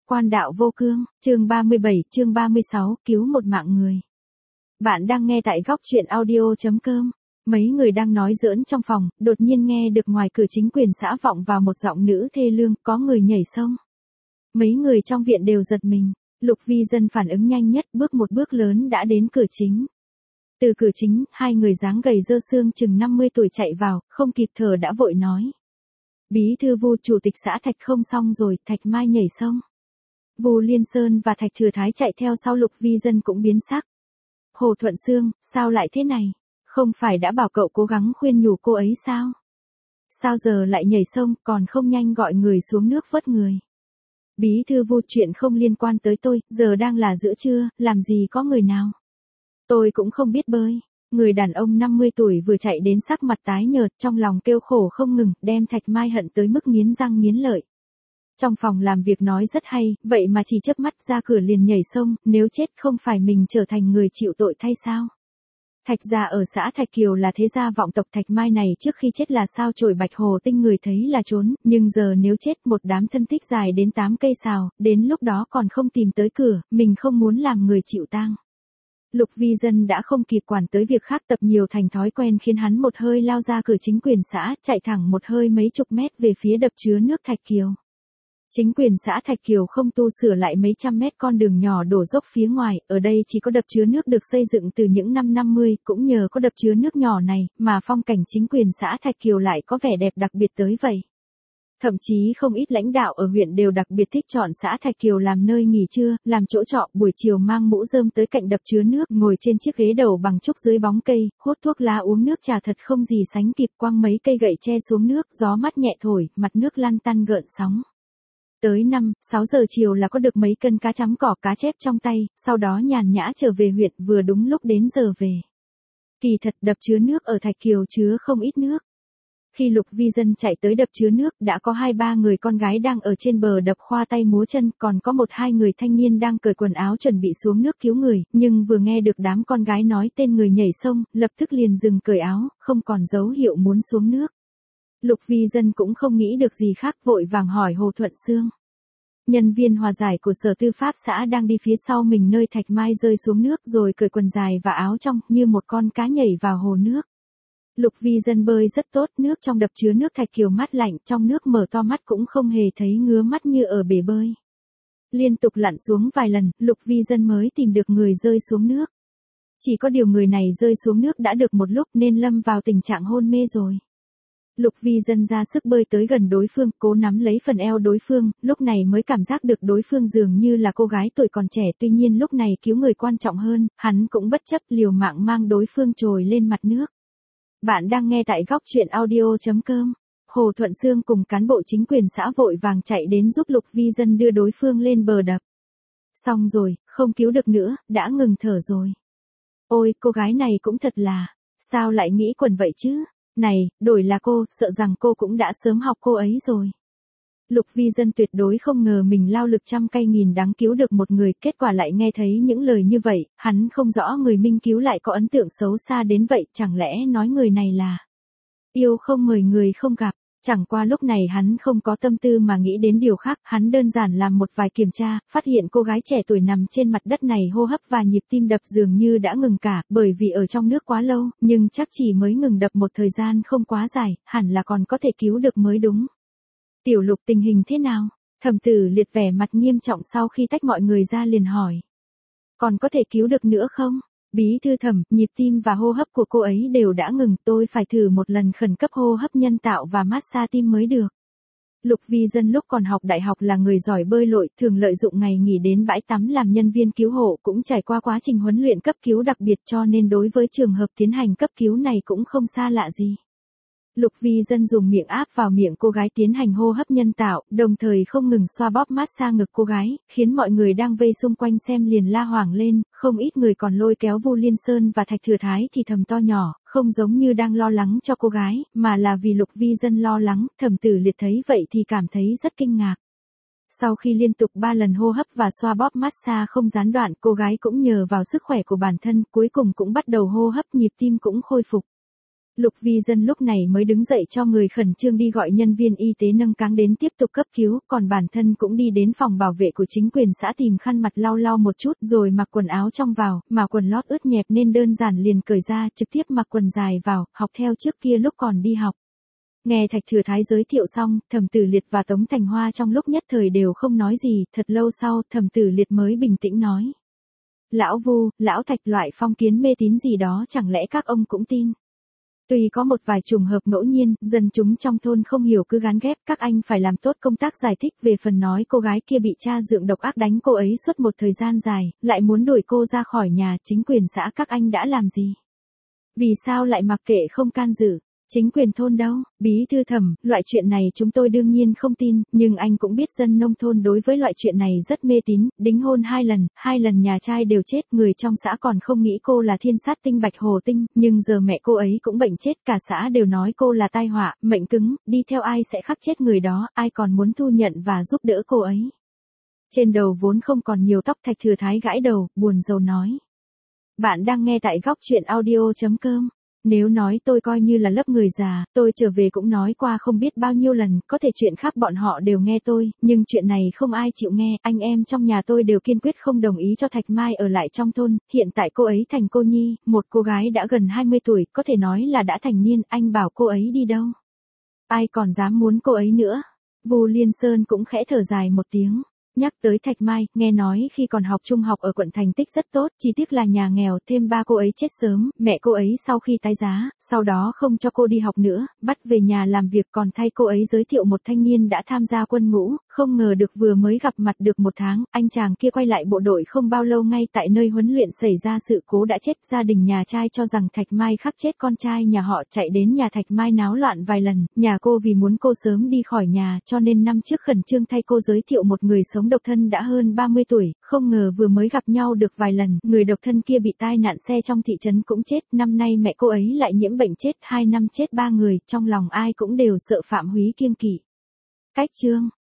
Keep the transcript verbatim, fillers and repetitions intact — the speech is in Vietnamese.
Quan đạo vô cương, chương ba mươi bảy, chương ba mươi sáu, cứu một mạng người. Bạn đang nghe tại góc truyện audio chấm com. Mấy người đang nói giỡn trong phòng, đột nhiên nghe được ngoài cửa chính quyền xã vọng vào một giọng nữ thê lương, có người nhảy sông. Mấy người trong viện đều giật mình, Lục Vi Dân phản ứng nhanh nhất, bước một bước lớn đã đến cửa chính. Từ cửa chính, hai người dáng gầy dơ xương chừng năm mươi tuổi chạy vào, không kịp thở đã vội nói. Bí thư Vu, chủ tịch xã Thạch không xong rồi, Thạch Mai nhảy sông. Vu Liên Sơn và Thạch Thừa Thái chạy theo sau, Lục Vi Dân cũng biến sắc. Hồ Thuận Sương, sao lại thế này? Không phải đã bảo cậu cố gắng khuyên nhủ cô ấy sao? Sao giờ lại nhảy sông, còn không nhanh gọi người xuống nước vớt người? Bí thư Vu, chuyện không liên quan tới tôi, giờ đang là giữa trưa, làm gì có người nào? Tôi cũng không biết bơi. Người đàn ông năm mươi tuổi vừa chạy đến sắc mặt tái nhợt, trong lòng kêu khổ không ngừng, đem Thạch Mai hận tới mức nghiến răng nghiến lợi. Trong phòng làm việc nói rất hay, vậy mà chỉ chớp mắt ra cửa liền nhảy sông, nếu chết không phải mình trở thành người chịu tội thay sao? Thạch gia ở xã Thạch Kiều là thế gia vọng tộc, Thạch Mai này trước khi chết là sao chổi bạch hồ tinh, người thấy là trốn, nhưng giờ nếu chết một đám thân tích dài đến tám cây sào, đến lúc đó còn không tìm tới cửa, mình không muốn làm người chịu tang. Lục Vi Dân đã không kịp quản tới việc khác, tập nhiều thành thói quen khiến hắn một hơi lao ra cửa chính quyền xã, chạy thẳng một hơi mấy chục mét về phía đập chứa nước Thạch Kiều. Chính quyền xã Thạch Kiều không tu sửa lại mấy trăm mét con đường nhỏ đổ dốc phía ngoài, ở đây chỉ có đập chứa nước được xây dựng từ những năm năm mươi, cũng nhờ có đập chứa nước nhỏ này, mà phong cảnh chính quyền xã Thạch Kiều lại có vẻ đẹp đặc biệt tới vậy. Thậm chí không ít lãnh đạo ở huyện đều đặc biệt thích chọn xã Thạch Kiều làm nơi nghỉ trưa, làm chỗ trọ, buổi chiều mang mũ rơm tới cạnh đập chứa nước, ngồi trên chiếc ghế đầu bằng trúc dưới bóng cây, hút thuốc lá uống nước trà thật không gì sánh kịp, quăng mấy cây gậy tre xuống nước, gió mát nhẹ thổi, mặt nước lăn tăn gợn sóng. Tới năm, sáu giờ chiều là có được mấy cân cá chấm cỏ, cá chép trong tay, sau đó nhàn nhã trở về huyện, vừa đúng lúc đến giờ về. Kỳ thật đập chứa nước ở Thạch Kiều chứa không ít nước. Khi Lục Vi Dân chạy tới đập chứa nước, đã có hai ba người con gái đang ở trên bờ đập khoa tay múa chân, còn có một hai người thanh niên đang cởi quần áo chuẩn bị xuống nước cứu người, nhưng vừa nghe được đám con gái nói tên người nhảy sông, lập tức liền dừng cởi áo, không còn dấu hiệu muốn xuống nước. Lục Vi Dân cũng không nghĩ được gì khác, vội vàng hỏi Hồ Thuận Sương. Nhân viên hòa giải của Sở Tư pháp xã đang đi phía sau mình nơi Thạch Mai rơi xuống nước, rồi cởi quần dài và áo trong, như một con cá nhảy vào hồ nước. Lục Vi Dân bơi rất tốt, nước trong đập chứa nước Thạch Kiều mát lạnh, trong nước mở to mắt cũng không hề thấy ngứa mắt như ở bể bơi. Liên tục lặn xuống vài lần, Lục Vi Dân mới tìm được người rơi xuống nước. Chỉ có điều người này rơi xuống nước đã được một lúc nên lâm vào tình trạng hôn mê rồi. Lục Vi Dân ra sức bơi tới gần đối phương, cố nắm lấy phần eo đối phương, lúc này mới cảm giác được đối phương dường như là cô gái tuổi còn trẻ, tuy nhiên lúc này cứu người quan trọng hơn, hắn cũng bất chấp liều mạng mang đối phương trồi lên mặt nước. Bạn đang nghe tại góc truyện audio chấm com. Hồ Thuận Sương cùng cán bộ chính quyền xã vội vàng chạy đến giúp Lục Vi Dân đưa đối phương lên bờ đập. Xong rồi, không cứu được nữa, đã ngừng thở rồi. Ôi, cô gái này cũng thật là, sao lại nghĩ quẩn vậy chứ? Này, đổi là cô, sợ rằng cô cũng đã sớm học cô ấy rồi. Lục Vi Dân tuyệt đối không ngờ mình lao lực trăm cây nghìn đắng cứu được một người, kết quả lại nghe thấy những lời như vậy, hắn không rõ người minh cứu lại có ấn tượng xấu xa đến vậy, chẳng lẽ nói người này là yêu không mời người không gặp. Chẳng qua lúc này hắn không có tâm tư mà nghĩ đến điều khác, hắn đơn giản làm một vài kiểm tra, phát hiện cô gái trẻ tuổi nằm trên mặt đất này hô hấp và nhịp tim đập dường như đã ngừng cả, bởi vì ở trong nước quá lâu, nhưng chắc chỉ mới ngừng đập một thời gian không quá dài, hẳn là còn có thể cứu được mới đúng. Tiểu Lục, tình hình thế nào? Thẩm Tử Liệt vẻ mặt nghiêm trọng sau khi tách mọi người ra liền hỏi. Còn có thể cứu được nữa không? Bí thư Thẩm, nhịp tim và hô hấp của cô ấy đều đã ngừng, tôi phải thử một lần khẩn cấp hô hấp nhân tạo và massage tim mới được. Lục Vi Dân lúc còn học đại học là người giỏi bơi lội, thường lợi dụng ngày nghỉ đến bãi tắm làm nhân viên cứu hộ, cũng trải qua quá trình huấn luyện cấp cứu đặc biệt, cho nên đối với trường hợp tiến hành cấp cứu này cũng không xa lạ gì. Lục Vi Dân dùng miệng áp vào miệng cô gái tiến hành hô hấp nhân tạo, đồng thời không ngừng xoa bóp massage ngực cô gái, khiến mọi người đang vây xung quanh xem liền la hoảng lên, không ít người còn lôi kéo Vu Liên Sơn và Thạch Thừa Thái thì thầm to nhỏ, không giống như đang lo lắng cho cô gái, mà là vì Lục Vi Dân lo lắng. Thẩm Tử Liệt thấy vậy thì cảm thấy rất kinh ngạc. Sau khi liên tục ba lần hô hấp và xoa bóp massage không gián đoạn, cô gái cũng nhờ vào sức khỏe của bản thân, cuối cùng cũng bắt đầu hô hấp, nhịp tim cũng khôi phục. Lục Vi Dân lúc này mới đứng dậy cho người khẩn trương đi gọi nhân viên y tế nâng cáng đến tiếp tục cấp cứu, còn bản thân cũng đi đến phòng bảo vệ của chính quyền xã tìm khăn mặt lau lau một chút rồi mặc quần áo trong vào, mà quần lót ướt nhẹp nên đơn giản liền cởi ra, trực tiếp mặc quần dài vào, học theo trước kia lúc còn đi học. Nghe Thạch Thừa Thái giới thiệu xong, Thẩm Tử Liệt và Tống Thành Hoa trong lúc nhất thời đều không nói gì, thật lâu sau, Thẩm Tử Liệt mới bình tĩnh nói. Lão Vu, Lão Thạch loại phong kiến mê tín gì đó chẳng lẽ các ông cũng tin? Tuy có một vài trùng hợp ngẫu nhiên, dân chúng trong thôn không hiểu cứ gán ghép, các anh phải làm tốt công tác giải thích về phần nói cô gái kia bị cha dượng độc ác đánh cô ấy suốt một thời gian dài, lại muốn đuổi cô ra khỏi nhà, chính quyền xã các anh đã làm gì? Vì sao lại mặc kệ không can dự? Chính quyền thôn đâu? Bí thư Thẩm, loại chuyện này chúng tôi đương nhiên không tin, nhưng anh cũng biết dân nông thôn đối với loại chuyện này rất mê tín, đính hôn hai lần, hai lần nhà trai đều chết, người trong xã còn không nghĩ cô là thiên sát tinh Bạch Hồ Tinh, nhưng giờ mẹ cô ấy cũng bệnh chết, cả xã đều nói cô là tai họa, mệnh cứng, đi theo ai sẽ khắc chết người đó, ai còn muốn thu nhận và giúp đỡ cô ấy. Trên đầu vốn không còn nhiều tóc, Thạch Thừa Thái gãi đầu, buồn rầu nói. Bạn đang nghe tại góc truyện audio chấm com. Nếu nói tôi coi như là lớp người già, tôi trở về cũng nói qua không biết bao nhiêu lần, có thể chuyện khác bọn họ đều nghe tôi, nhưng chuyện này không ai chịu nghe, anh em trong nhà tôi đều kiên quyết không đồng ý cho Thạch Mai ở lại trong thôn, hiện tại cô ấy thành cô nhi, một cô gái đã gần hai mươi tuổi, có thể nói là đã thành niên, anh bảo cô ấy đi đâu? Ai còn dám muốn cô ấy nữa? Vu Liên Sơn cũng khẽ thở dài một tiếng. Nhắc tới Thạch Mai, nghe nói khi còn học trung học ở quận thành tích rất tốt, chỉ tiếc là nhà nghèo, thêm ba cô ấy chết sớm, mẹ cô ấy sau khi tái giá, sau đó không cho cô đi học nữa, bắt về nhà làm việc, còn thay cô ấy giới thiệu một thanh niên đã tham gia quân ngũ, không ngờ được vừa mới gặp mặt được một tháng, anh chàng kia quay lại bộ đội không bao lâu ngay tại nơi huấn luyện xảy ra sự cố đã chết, gia đình nhà trai cho rằng Thạch Mai khắc chết con trai nhà họ, chạy đến nhà Thạch Mai náo loạn vài lần, nhà cô vì muốn cô sớm đi khỏi nhà, cho nên năm trước khẩn trương thay cô giới thiệu một người sống độc thân đã hơn ba mươi tuổi, không ngờ vừa mới gặp nhau được vài lần, người độc thân kia bị tai nạn xe trong thị trấn cũng chết, năm nay mẹ cô ấy lại nhiễm bệnh chết, hai năm chết ba người, trong lòng ai cũng đều sợ Phạm Húy kiêng kỵ. Cách chương